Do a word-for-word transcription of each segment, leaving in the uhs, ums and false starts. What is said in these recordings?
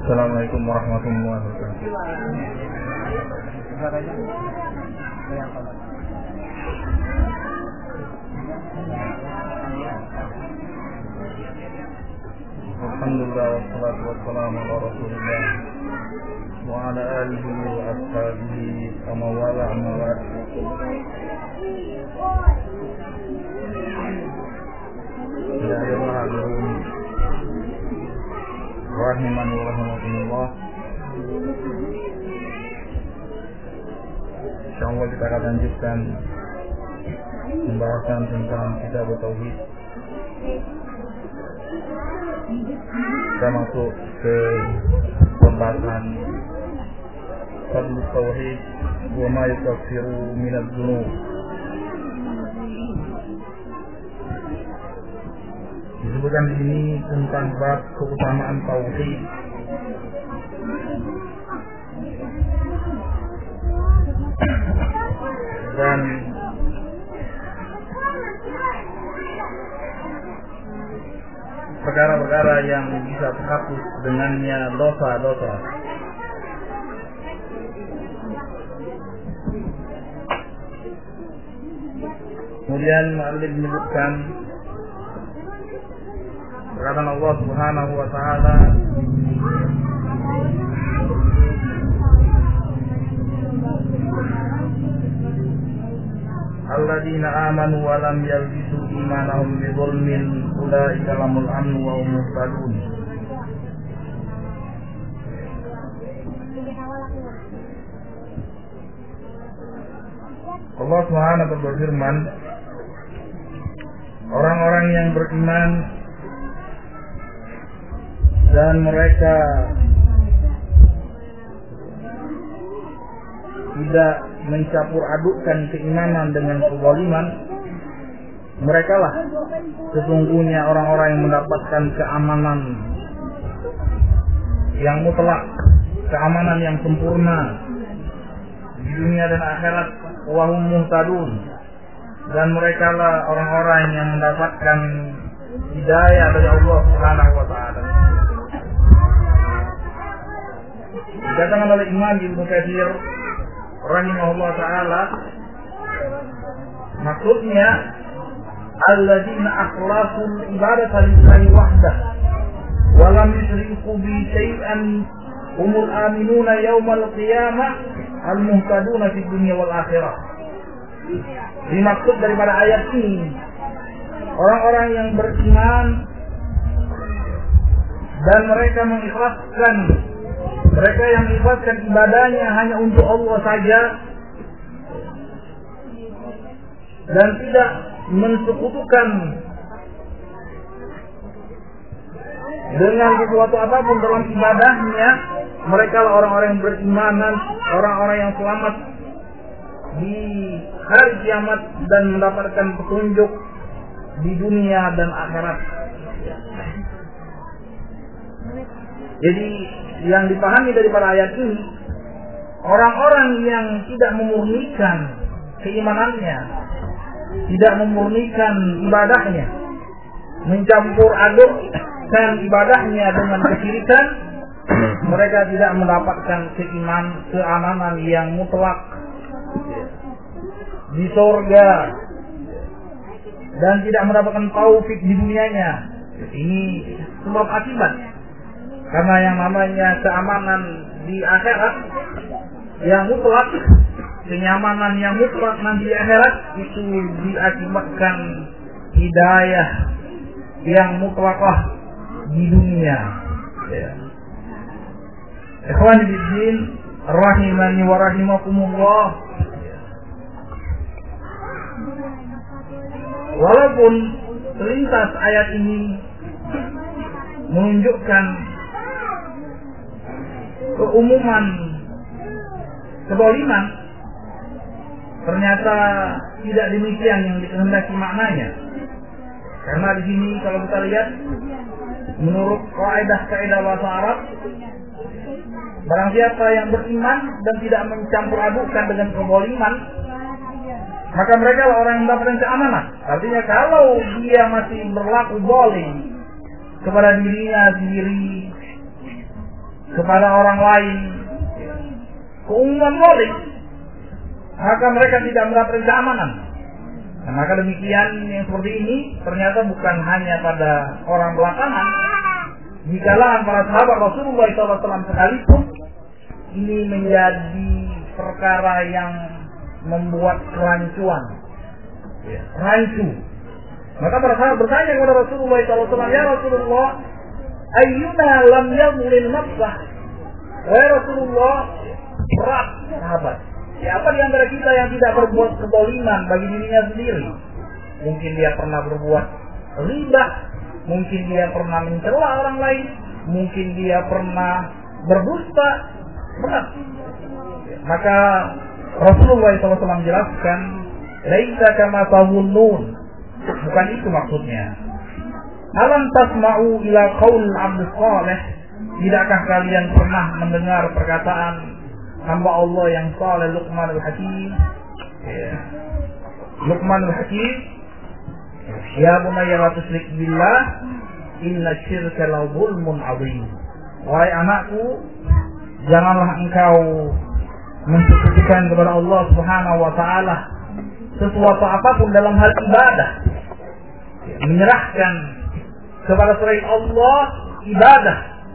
Assalamualaikum warahmatullahi wabarakatuh. Alhamdulillah wassalatu wassalamu ala Rasulillah wa ala alihi wa ashabihi wa mawala amma ba'd. Ya ayyuhalladzina rahimani wa rahimakumullah. Insyaallah kita akan lanjutkan pembahasan tentang kitab tauhid. Kita masuk ke pembahasan fadlul tauhid wa ma yukaffiru minadz dzunub. Disebutkan di sini tentang bab keutamaan tauhid. Dan perkara-perkara yang bisa terhapus dengannya dosa-dosa. Kemudian mu'allif menyebutkan perkataan Allah Subhanahu wa taala, alladzina amanu wa lam yalbisu imanahum bidzulmin ulaika lahumul amnu wa hum muhtadun. Allah Subhanahu wa taala berfirman, orang-orang yang beriman dan mereka tidak mencampur adukkan keimanan dengan kezaliman, merekalah sesungguhnya orang-orang yang mendapatkan keamanan yang mutlak, keamanan yang sempurna di dunia dan akhirat, wa hum muhtadun, dan merekalah orang-orang yang mendapatkan hidayah dari Allah Subhanahu wa taala. Dikatakan oleh Imam Ibnu Katsir rahimahullah taala, maksudnya alladzina akhlasul ibadata lillahi wahdah wa lam yusyriku bi syai'an humul aminuna yaumal qiyamah al muhtaduna fid dunya wal akhirah. Dimaksud daripada ayat ini, orang-orang yang beriman dan mereka mengikhlaskan, mereka yang mengikhlaskan ibadahnya hanya untuk Allah saja dan tidak mensekutukan dengan sesuatu apapun dalam ibadahnya, mereka lah orang-orang yang beriman, orang-orang yang selamat di hari kiamat dan mendapatkan petunjuk di dunia dan akhirat. Jadi yang dipahami daripada ayat ini, orang-orang yang tidak memurnikan keimanannya, tidak memurnikan ibadahnya, mencampur adukkan ibadahnya dengan kesyirikan, mereka tidak mendapatkan keiman, keamanan yang mutlak di surga dan tidak mendapatkan taufik di dunianya. Ini sebab akibat. Karena yang namanya keamanan di akhirat yang mutlak, kenyamanan yang mutlak nanti di akhirat, itu diakibatkan hidayah yang mutlakah di dunia. Ya. Ikhwani fiddin, rahimani wa rahimakumullah. Walaupun selintas ayat ini menunjukkan keumuman kezaliman, ternyata tidak demikian yang dikehendaki maknanya. Karena di sini kalau kita lihat, menurut kaidah-kaidah bahasa Arab, barang siapa yang beriman dan tidak mencampur adukkan dengan kezaliman, maka mereka lah orang yang mendapatkan keamanan. Artinya kalau dia masih berlaku zalim kepada dirinya sendiri, kepada orang lain keumuman zalim, maka mereka tidak mendapatkan keamanan. Nah, maka demikian yang seperti ini ternyata bukan hanya pada orang belakangan, di kalangan para sahabat Rasulullah shallallahu alaihi wasallam sekalipun ini menjadi perkara yang membuat kerancuan, ya, rancu. Maka para sahabat bertanya kepada Rasulullah shallallahu alaihi wasallam, ya Rasulullah, ayyuna lam yadhlim nafsah? Wahai Rasulullah, berat sahabat. Siapa di antara kita yang tidak berbuat kezaliman bagi dirinya sendiri? Mungkin dia pernah berbuat riba, mungkin dia pernah mencela orang lain, mungkin dia pernah berdusta. Berat. Maka Rasulullah shallallahu alaihi wasallam menjelaskan, laisa kama tazunnun. Bukan itu maksudnya. Alam tasma'u ila qaul abd salih? Tidakkah kalian pernah mendengar perkataan hamba Allah yang saleh, Luqman al-Hakim? Ya. Luqman al-Hakim, ya bunayya la tusyrik billah, inna syirka la dzulmun 'adzim. Wahai anakku, janganlah engkau mensekutukan kepada Allah Subhanahu wa taala sesuatu apapun dalam hal ibadah. Menyerahkan kepada selain Allah ibadah.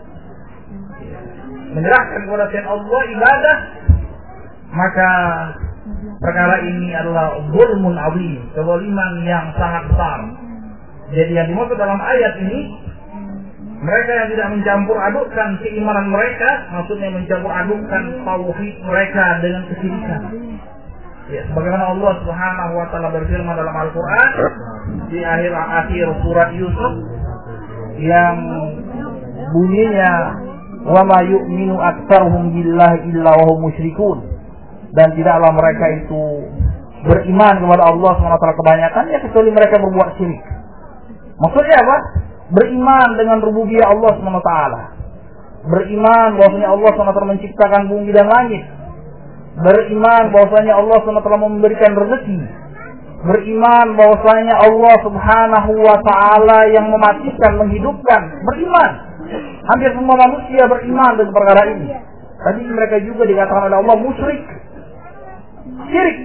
Menyerahkan kepada selain Allah ibadah, maka perkara ini adalah dzulmun 'adzim, kezaliman yang sangat besar. Jadi yang dimaksud dalam ayat ini, mereka yang tidak mencampur adukkan keimanan mereka, maksudnya mencampur adukkan tauhid mereka dengan kesyirikan. Ya, sebagaimana Allah Subhanahu wa taala berfirman dalam Al-Qur'an di akhir-akhir surat Yusuf yang bunyinya wa ma yu'minu aktsaruhum billahi illa wa hum musyrikun, dan tidaklah mereka itu beriman kepada Allah Subhanahu wa taala kebanyakannya kecuali mereka berbuat syirik. Maksudnya apa? Beriman dengan rububiyah Allah Subhanahu wa taala. Beriman bahwasanya Allah Subhanahu wa taala menciptakan bumi dan langit. Beriman bahwasanya Allah Subhanahu wa taala memberikan rezeki. Beriman bahwasanya Allah Subhanahu wa taala yang mematikan, menghidupkan. Beriman. Hampir semua manusia beriman dengan perkara ini. Tadi mereka juga dikatakan oleh Allah musyrik. Syirik.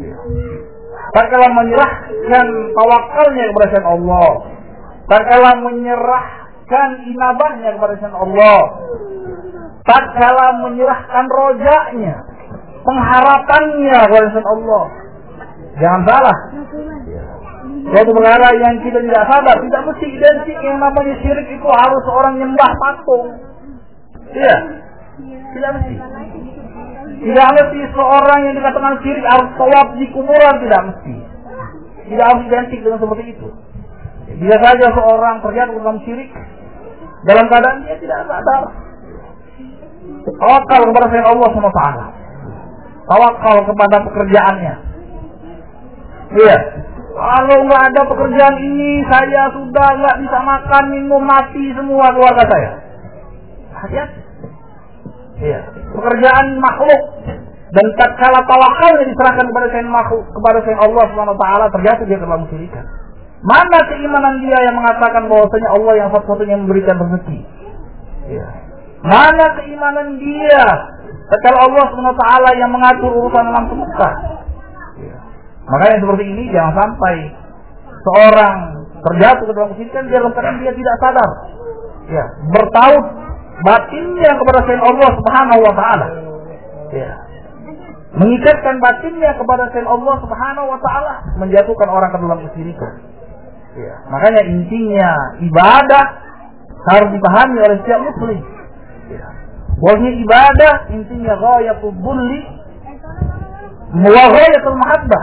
Tatkala menyerahkan tawakalnya kepada selain Allah, tatkala menyerahkan inabahnya kepada selain Allah, tatkala menyerahkan rojaknya, pengharapannya kepada selain Allah. Jangan salah. Suatu perkara yang kita tidak sadar, tidak mesti identik yang namanya syirik itu harus orang nyembah patung. Iya. Tidak mesti. Tidak mesti seorang yang dikatakan syirik harus tawaf di kuburan, tidak mesti. Tidak harus identik dengan seperti itu. Bisa saja seorang terjatuh dalam syirik dalam keadaan dia tidak sadar. Tawakal kepada selain Allah subhanahu wa taala. Tawakal kepada pekerjaannya. Iya. Kalau nggak ada pekerjaan ini, saya sudah nggak bisa makan, minum, mati semua keluarga saya. Hati-hati. Iya. Pekerjaan makhluk, dan tatkala tawakalnya diserahkan kepada selain makhluk, kepada selain Allah subhanahu wa taala, terjatuh dia dalam kesyirikan. Mana keimanan dia yang mengatakan bahwasanya Allah yang satu-satunya yang memberikan rezeki? Iya. Mana keimanan dia tatkala Allah subhanahu wa taala yang mengatur urusan alam semesta? Makanya seperti ini jangan sampai seorang terjatuh ke dalam kesyirikan dia dalam keadaan dia tidak sadar. Ya, bertaut batinnya kepada selain Allah Subhanahu wa taala. Ya. Mengikatkan batinnya kepada selain Allah Subhanahu wa taala menjatuhkan orang ke dalam kesyirikan. Ya. Makanya intinya ibadah harus dipahami oleh setiap muslim. Ya. Bahwa ibadah intinya ghayatul dhulli wa ghayatul mahabbah.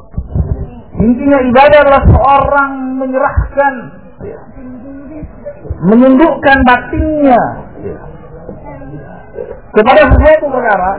Intinya ibadah adalah seorang menyerahkan, ya, menundukkan batinnya, ya, kepada sesuatu perkara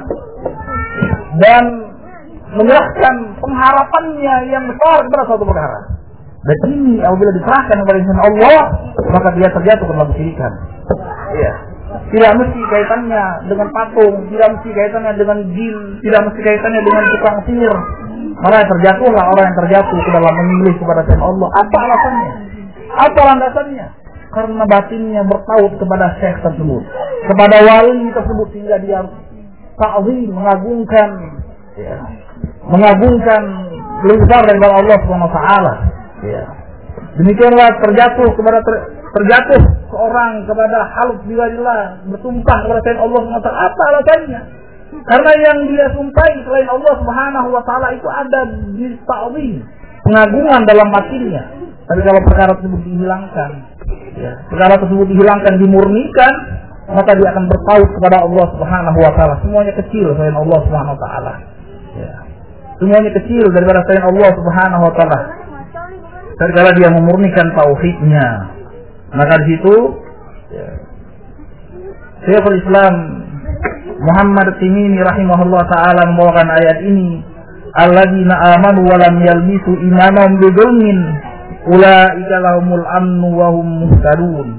dan menyerahkan pengharapannya yang besar kepada suatu perkara. Dan ini apabila diserahkan kepada Allah, maka dia terjatuh ke dalam kesyirikan. Ya. Tidak mesti kaitannya dengan patung, tidak mesti kaitannya dengan jin, tidak mesti kaitannya dengan tukang sihir. Maka terjatuhlah orang yang terjatuh ke dalam menyembelih kepada selain Allah. Apa alasannya? Apa landasannya? Karena batinnya bertaut kepada syekh tersebut, kepada wali tersebut sehingga dia ta'zim, mengagungkan, ya, mengagungkan lebih besar daripada Allah Subhanahu wa taala. Ya. Demikianlah terjatuh kepada ter, terjatuh seorang kepada half billah, bersumpah kepada selain Allah Subhanahu wa taala. Apa alasannya? Karena yang dia sumpahi selain Allah Subhanahu wa taala itu ada di ta'zim, pengagungan dalam hatinya. Tapi kalau perkara tersebut dihilangkan, ya, perkara tersebut dihilangkan, dimurnikan, maka dia akan berpaut kepada Allah Subhanahu wa taala. Semuanya kecil selain Allah Subhanahu wa taala. Ya. Semuanya kecil daripada selain Allah Subhanahu wa taala. Tatkala dia memurnikan tauhidnya, maka di situ ya, Syekhul Islam Muhammad Timimi rahimahullah taala membawakan ayat ini, alladzina amanu wa lam yalbisu imanahum bidzulmin ulaika lahumul amnu wa hum muhtadun.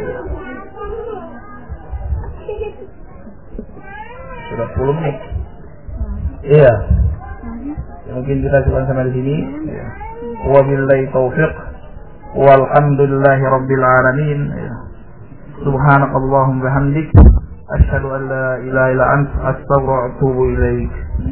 Sudah sepuluh menit. Iya. Mungkin kita coba sampai di sini. Ya. Wabillahi taufiq walhamdulillahi rabbil alamin. Ya. Subhanakallahumma bihamdik asyhadu an la ilaha illa anta astaghfiruka wa atubu ilaik.